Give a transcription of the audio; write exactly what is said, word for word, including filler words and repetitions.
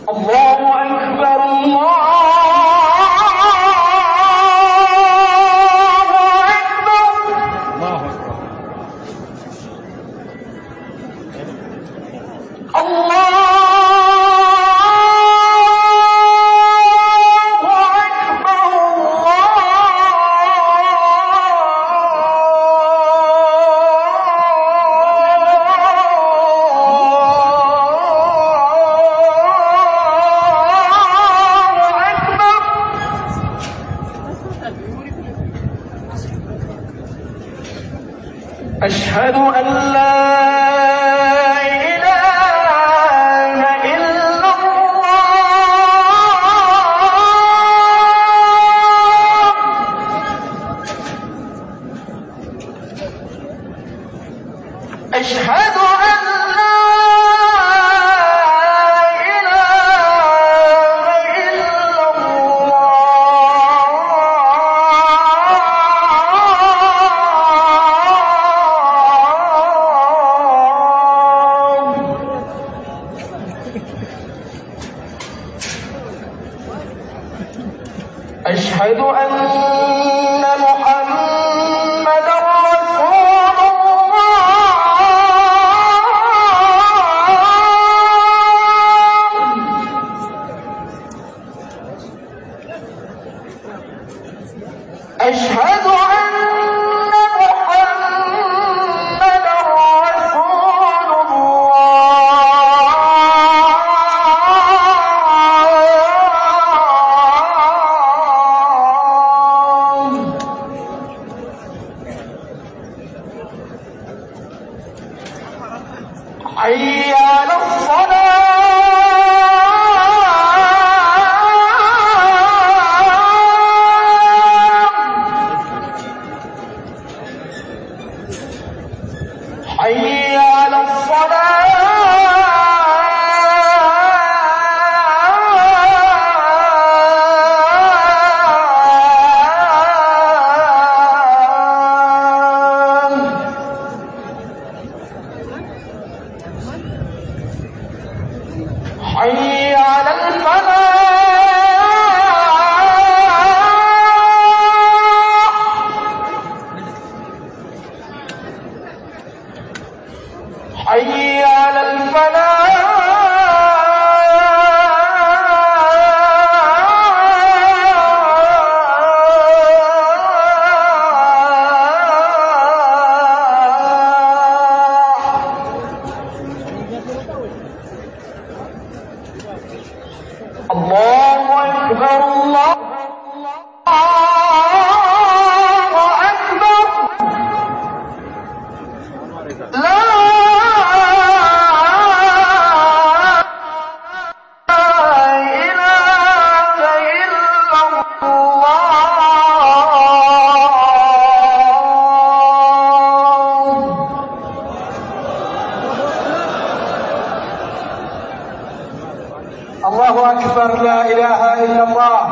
أشهد أن لا إله إلا الله أشهد أن لا إله إلا أشهد أن محمدًا رسول الله أشهد أن محمدًا رسول حي على الصلاة حي على الصلاة حي على الفلاح حي على الفلاح الله أكبر الله أكبر لا إله إلا الله الله أكبر لا إله إلا الله